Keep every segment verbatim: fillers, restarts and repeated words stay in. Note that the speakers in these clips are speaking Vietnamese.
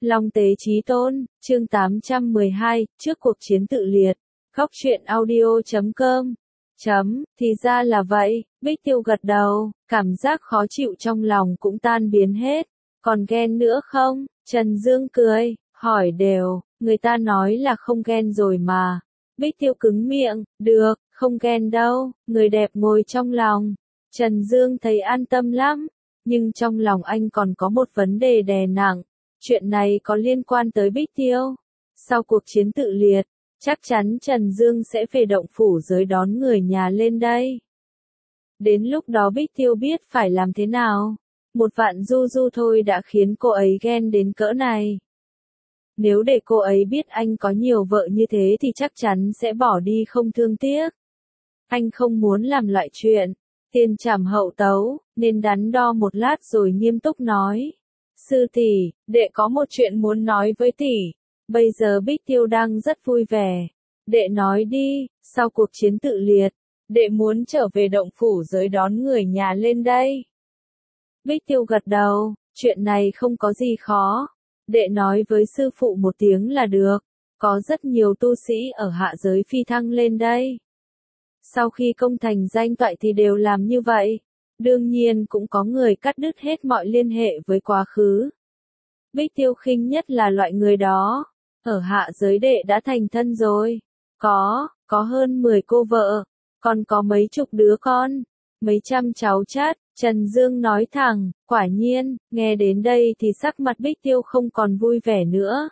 Long Tế Chí Tôn, chương tám trăm mười hai, trước cuộc chiến tự liệt. Góc truyện audio chấm com. Chấm, thì ra là vậy, Bích Tiêu gật đầu, cảm giác khó chịu trong lòng cũng tan biến hết. Còn ghen nữa không? Trần Dương cười, hỏi đều, người ta nói là không ghen rồi mà. Bích Tiêu cứng miệng, được, không ghen đâu, người đẹp ngồi trong lòng. Trần Dương thấy an tâm lắm, nhưng trong lòng anh còn có một vấn đề đè nặng. Chuyện này có liên quan tới Bích Tiêu. Sau cuộc chiến tự liệt, chắc chắn Trần Dương sẽ về động phủ giới đón người nhà lên đây. Đến lúc đó Bích Tiêu biết phải làm thế nào. Một vạn du du thôi đã khiến cô ấy ghen đến cỡ này. Nếu để cô ấy biết anh có nhiều vợ như thế thì chắc chắn sẽ bỏ đi không thương tiếc. Anh không muốn làm loại chuyện tiền trảm hậu tấu, nên đắn đo một lát rồi nghiêm túc nói. Sư tỷ, đệ có một chuyện muốn nói với tỷ. Bây giờ Bích Tiêu đang rất vui vẻ. Đệ nói đi, sau cuộc chiến tự liệt, đệ muốn trở về động phủ giới đón người nhà lên đây. Bích Tiêu gật đầu, chuyện này không có gì khó. Đệ nói với sư phụ một tiếng là được. Có rất nhiều tu sĩ ở hạ giới phi thăng lên đây. Sau khi công thành danh toại thì đều làm như vậy. Đương nhiên cũng có người cắt đứt hết mọi liên hệ với quá khứ. Bích Tiêu khinh nhất là loại người đó. Ở hạ giới đệ đã thành thân rồi. Có, có hơn mười cô vợ. Còn có mấy chục đứa con. Mấy trăm cháu chắt. Trần Dương nói thẳng, quả nhiên, nghe đến đây thì sắc mặt Bích Tiêu không còn vui vẻ nữa.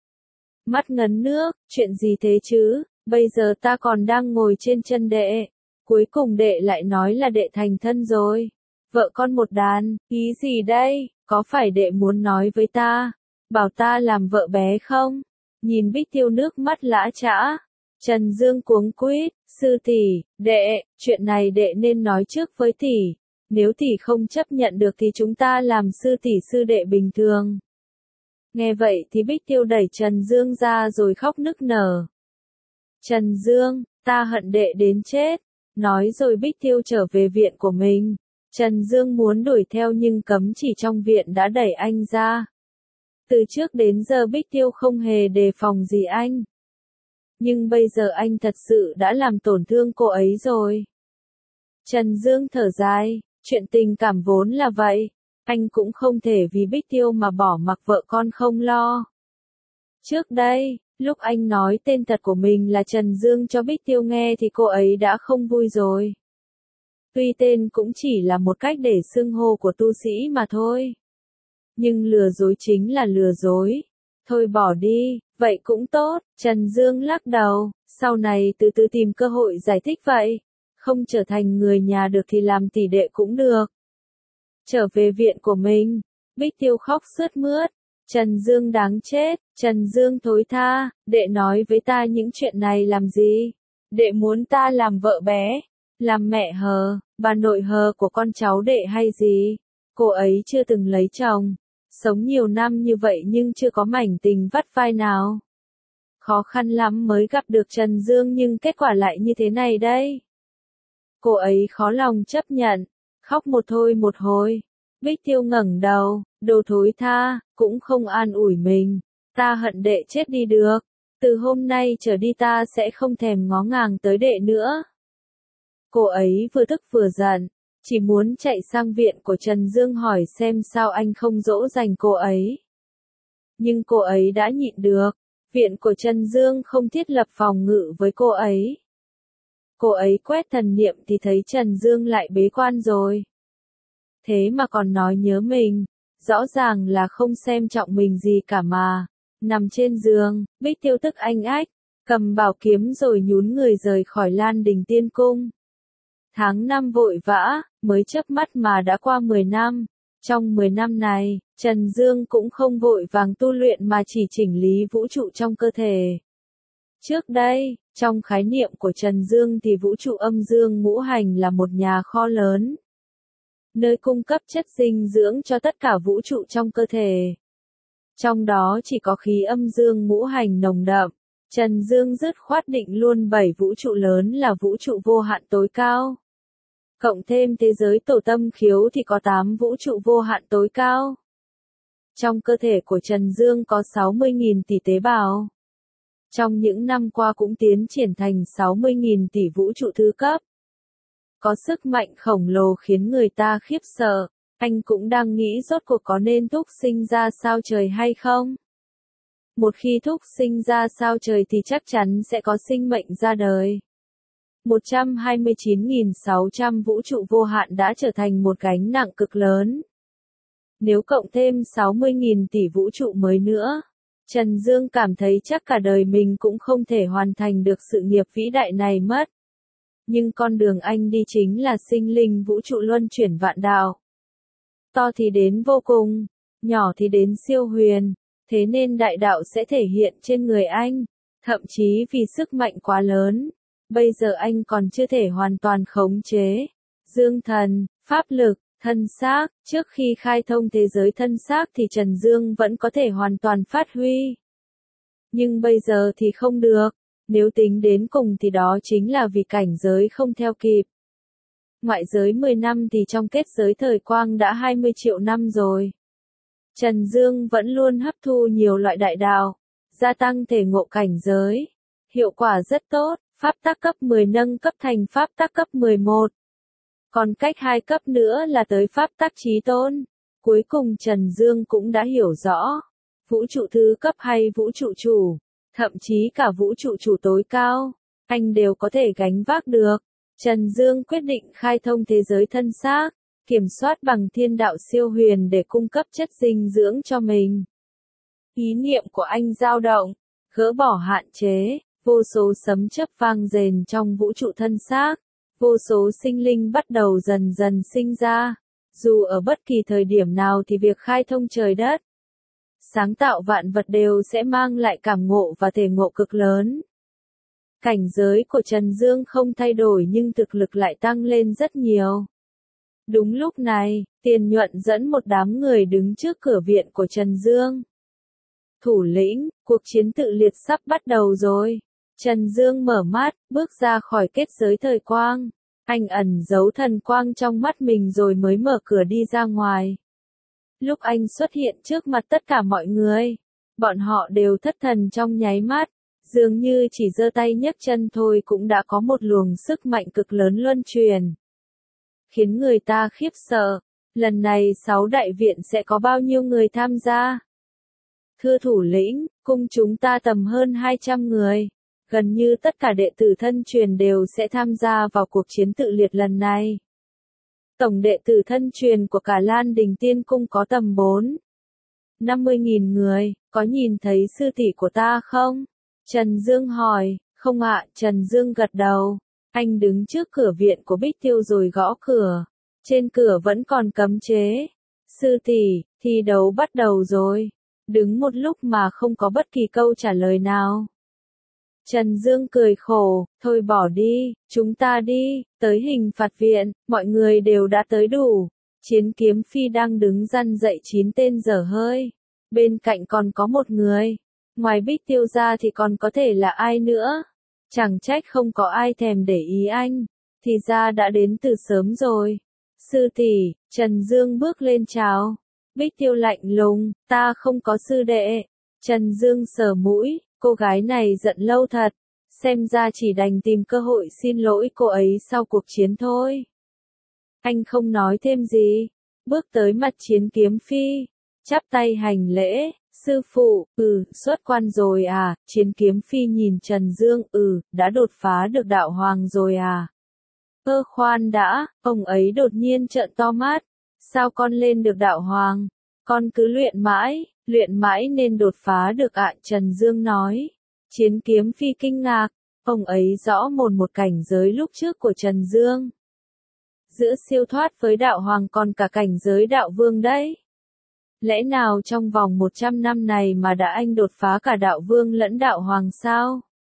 Mắt ngấn nước, chuyện gì thế chứ, bây giờ ta còn đang ngồi trên chân đệ. Cuối cùng đệ lại nói là đệ thành thân rồi. Vợ con một đàn, ý gì đây, có phải đệ muốn nói với ta, bảo ta làm vợ bé không? Nhìn Bích Tiêu nước mắt lã chã. Trần Dương cuống quýt, sư tỷ, đệ, chuyện này đệ nên nói trước với tỷ. Nếu tỷ không chấp nhận được thì chúng ta làm sư tỷ sư đệ bình thường. Nghe vậy thì Bích Tiêu đẩy Trần Dương ra rồi khóc nức nở. Trần Dương, ta hận đệ đến chết. Nói rồi Bích Tiêu trở về viện của mình. Trần Dương muốn đuổi theo nhưng cấm chỉ trong viện đã đẩy anh ra. Từ trước đến giờ Bích Tiêu không hề đề phòng gì anh. Nhưng bây giờ anh thật sự đã làm tổn thương cô ấy rồi. Trần Dương thở dài, chuyện tình cảm vốn là vậy. Anh cũng không thể vì Bích Tiêu mà bỏ mặc vợ con không lo. Trước đây, lúc anh nói tên thật của mình là Trần Dương cho Bích Tiêu nghe thì cô ấy đã không vui rồi. Tuy tên cũng chỉ là một cách để xưng hô của tu sĩ mà thôi. Nhưng lừa dối chính là lừa dối. Thôi bỏ đi, vậy cũng tốt. Trần Dương lắc đầu, sau này từ từ tìm cơ hội giải thích vậy. Không trở thành người nhà được thì làm tỷ đệ cũng được. Trở về viện của mình, Bích Tiêu khóc sướt mướt. Trần Dương đáng chết, Trần Dương thối tha, đệ nói với ta những chuyện này làm gì? Đệ muốn ta làm vợ bé, làm mẹ hờ, bà nội hờ của con cháu đệ hay gì? Cô ấy chưa từng lấy chồng, sống nhiều năm như vậy nhưng chưa có mảnh tình vắt vai nào. Khó khăn lắm mới gặp được Trần Dương nhưng kết quả lại như thế này đây. Cô ấy khó lòng chấp nhận, khóc một thôi một hồi. Bích Tiêu ngẩng đầu, đồ thối tha, cũng không an ủi mình. Ta hận đệ chết đi được. Từ hôm nay trở đi ta sẽ không thèm ngó ngàng tới đệ nữa. Cô ấy vừa tức vừa giận, chỉ muốn chạy sang viện của Trần Dương hỏi xem sao anh không dỗ dành cô ấy. Nhưng cô ấy đã nhịn được. Viện của Trần Dương không thiết lập phòng ngự với cô ấy. Cô ấy quét thần niệm thì thấy Trần Dương lại bế quan rồi. Thế mà còn nói nhớ mình, rõ ràng là không xem trọng mình gì cả mà. Nằm trên giường, Bích Tiêu tức anh ách, cầm bảo kiếm rồi nhún người rời khỏi Lan Đình Tiên Cung. Tháng năm vội vã, mới chớp mắt mà đã qua mười năm. Trong mười năm này, Trần Dương cũng không vội vàng tu luyện mà chỉ chỉnh lý vũ trụ trong cơ thể. Trước đây, trong khái niệm của Trần Dương thì vũ trụ âm dương ngũ hành là một nhà kho lớn, nơi cung cấp chất dinh dưỡng cho tất cả vũ trụ trong cơ thể. Trong đó chỉ có khí âm dương ngũ hành nồng đậm. Trần Dương dứt khoát định luôn bảy vũ trụ lớn là vũ trụ vô hạn tối cao. Cộng thêm thế giới tổ tâm khiếu thì có tám vũ trụ vô hạn tối cao. Trong cơ thể của Trần Dương có sáu mươi nghìn tỷ tế bào. Trong những năm qua cũng tiến triển thành sáu mươi nghìn tỷ vũ trụ thứ cấp. Có sức mạnh khổng lồ khiến người ta khiếp sợ. Anh cũng đang nghĩ rốt cuộc có nên thúc sinh ra sao trời hay không? Một khi thúc sinh ra sao trời thì chắc chắn sẽ có sinh mệnh ra đời. một trăm hai mươi chín nghìn sáu trăm vũ trụ vô hạn đã trở thành một gánh nặng cực lớn. Nếu cộng thêm sáu mươi nghìn tỷ vũ trụ mới nữa, Trần Dương cảm thấy chắc cả đời mình cũng không thể hoàn thành được sự nghiệp vĩ đại này mất. Nhưng con đường anh đi chính là sinh linh vũ trụ luân chuyển vạn đạo. To thì đến vô cùng, nhỏ thì đến siêu huyền, thế nên đại đạo sẽ thể hiện trên người anh, thậm chí vì sức mạnh quá lớn, bây giờ anh còn chưa thể hoàn toàn khống chế. Dương thần, pháp lực, thân xác, trước khi khai thông thế giới thân xác thì Trần Dương vẫn có thể hoàn toàn phát huy. Nhưng bây giờ thì không được, nếu tính đến cùng thì đó chính là vì cảnh giới không theo kịp. Ngoại giới mười năm thì trong kết giới thời quang đã hai mươi triệu năm rồi. Trần Dương vẫn luôn hấp thu nhiều loại đại đạo, gia tăng thể ngộ cảnh giới. Hiệu quả rất tốt, pháp tắc cấp mười nâng cấp thành pháp tắc cấp mười một. Còn cách hai cấp nữa là tới pháp tắc chí tôn. Cuối cùng Trần Dương cũng đã hiểu rõ. Vũ trụ thứ cấp hay vũ trụ chủ, thậm chí cả vũ trụ chủ tối cao, anh đều có thể gánh vác được. Trần Dương quyết định khai thông thế giới thân xác, kiểm soát bằng thiên đạo siêu huyền để cung cấp chất dinh dưỡng cho mình. Ý niệm của anh dao động, gỡ bỏ hạn chế, vô số sấm chớp vang rền trong vũ trụ thân xác, vô số sinh linh bắt đầu dần dần sinh ra. Dù ở bất kỳ thời điểm nào thì việc khai thông trời đất, sáng tạo vạn vật đều sẽ mang lại cảm ngộ và thể ngộ cực lớn. Cảnh giới của Trần Dương không thay đổi nhưng thực lực lại tăng lên rất nhiều. Đúng lúc này, Tiền Nhuận dẫn một đám người đứng trước cửa viện của Trần Dương. Thủ lĩnh, cuộc chiến tự liệt sắp bắt đầu rồi. Trần Dương mở mắt, bước ra khỏi kết giới thời quang. Anh ẩn giấu thần quang trong mắt mình rồi mới mở cửa đi ra ngoài. Lúc anh xuất hiện trước mặt tất cả mọi người, bọn họ đều thất thần trong nháy mắt. Dường như chỉ giơ tay nhấc chân thôi cũng đã có một luồng sức mạnh cực lớn luân truyền, khiến người ta khiếp sợ. Lần này sáu đại viện sẽ có bao nhiêu người tham gia? Thưa thủ lĩnh, cung chúng ta tầm hơn hai trăm người. Gần như tất cả đệ tử thân truyền đều sẽ tham gia vào cuộc chiến tự liệt lần này. Tổng đệ tử thân truyền của cả Lan Đình Tiên Cung có tầm bốn, năm mươi nghìn người, có nhìn thấy sư tỷ của ta không? Trần Dương hỏi. Không ạ, Trần Dương gật đầu. Anh đứng trước cửa viện của Bích Tiêu rồi gõ cửa. Trên cửa vẫn còn cấm chế. Sư tỷ, thi đấu bắt đầu rồi. Đứng một lúc mà không có bất kỳ câu trả lời nào. Trần Dương cười khổ, thôi bỏ đi, chúng ta đi, tới hình phạt viện, mọi người đều đã tới đủ. Chiến Kiếm Phi đang đứng răn dậy chín tên dở hơi. Bên cạnh còn có một người. Ngoài Bích Tiêu ra thì còn có thể là ai nữa? Chẳng trách không có ai thèm để ý anh. Thì ra đã đến từ sớm rồi. Sư tỷ, Trần Dương bước lên chào. Bích Tiêu lạnh lùng, ta không có sư đệ. Trần Dương sờ mũi, cô gái này giận lâu thật. Xem ra chỉ đành tìm cơ hội xin lỗi cô ấy sau cuộc chiến thôi. Anh không nói thêm gì. Bước tới mặt Chiến Kiếm Phi. Chắp tay hành lễ. Sư phụ, ừ, xuất quan rồi à? Chiến Kiếm Phi nhìn Trần Dương, ừ, đã đột phá được đạo hoàng rồi à? Ơ khoan đã, ông ấy đột nhiên trợn to mắt. Sao con lên được đạo hoàng? Con cứ luyện mãi, luyện mãi nên đột phá được ạ, Trần Dương nói. Chiến Kiếm Phi kinh ngạc, ông ấy rõ mồn một cảnh giới lúc trước của Trần Dương. Giữa siêu thoát với đạo hoàng còn cả cảnh giới đạo vương đấy. Lẽ nào trong vòng một trăm năm này mà đã anh đột phá cả đạo vương lẫn đạo hoàng sao?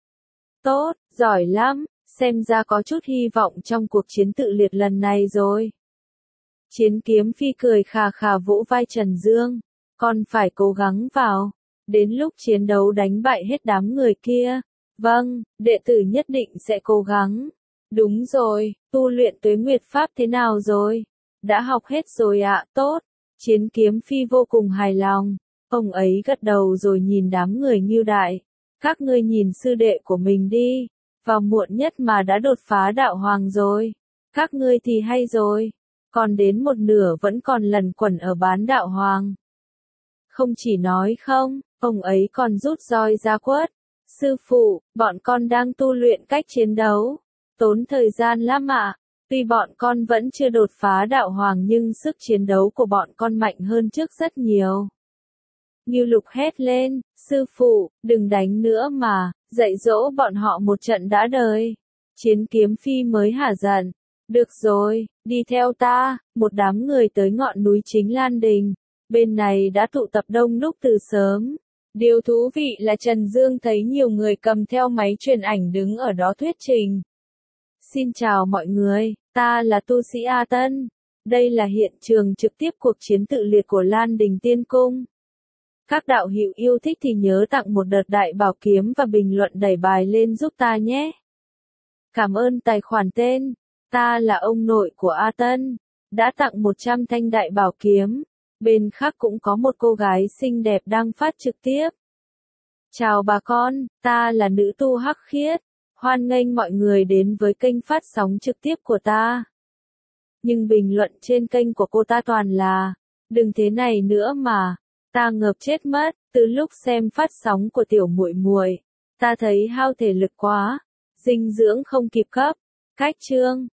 Tốt, giỏi lắm, xem ra có chút hy vọng trong cuộc chiến tự liệt lần này rồi. Chiến Kiếm Phi cười khà khà vỗ vai Trần Dương, con phải cố gắng vào, đến lúc chiến đấu đánh bại hết đám người kia. Vâng, đệ tử nhất định sẽ cố gắng. Đúng rồi, tu luyện Tuế Nguyệt Pháp thế nào rồi? Đã học hết rồi ạ, tốt. Chiến Kiếm Phi vô cùng hài lòng, ông ấy gật đầu rồi nhìn đám người Ngưu Đại. Các ngươi nhìn sư đệ của mình đi, vào muộn nhất mà đã đột phá đạo hoàng rồi. Các ngươi thì hay rồi, còn đến một nửa vẫn còn lẩn quẩn ở bán đạo hoàng. Không chỉ nói không, ông ấy còn rút roi ra quất. Sư phụ, bọn con đang tu luyện cách chiến đấu. Tốn thời gian lắm ạ. Tuy bọn con vẫn chưa đột phá đạo hoàng nhưng sức chiến đấu của bọn con mạnh hơn trước rất nhiều. Ngưu Lục hét lên, sư phụ, đừng đánh nữa mà, dạy dỗ bọn họ một trận đã đời. Chiến Kiếm Phi mới hả giận. Được rồi, đi theo ta, một đám người tới ngọn núi chính Lan Đình. Bên này đã tụ tập đông đúc từ sớm. Điều thú vị là Trần Dương thấy nhiều người cầm theo máy truyền ảnh đứng ở đó thuyết trình. Xin chào mọi người, ta là tu sĩ A Tân. Đây là hiện trường trực tiếp cuộc chiến tự liệt của Lan Đình Tiên Cung. Các đạo hữu yêu thích thì nhớ tặng một đợt đại bảo kiếm và bình luận đẩy bài lên giúp ta nhé. Cảm ơn tài khoản tên, ta là ông nội của A Tân, đã tặng một trăm thanh đại bảo kiếm. Bên khác cũng có một cô gái xinh đẹp đang phát trực tiếp. Chào bà con, ta là nữ tu Hắc Khiết. Hoan nghênh mọi người đến với kênh phát sóng trực tiếp của ta. Nhưng bình luận trên kênh của cô ta toàn là, đừng thế này nữa mà, ta ngợp chết mất. Từ lúc xem phát sóng của tiểu muội muội, ta thấy hao thể lực quá, dinh dưỡng không kịp cấp. Cách chương,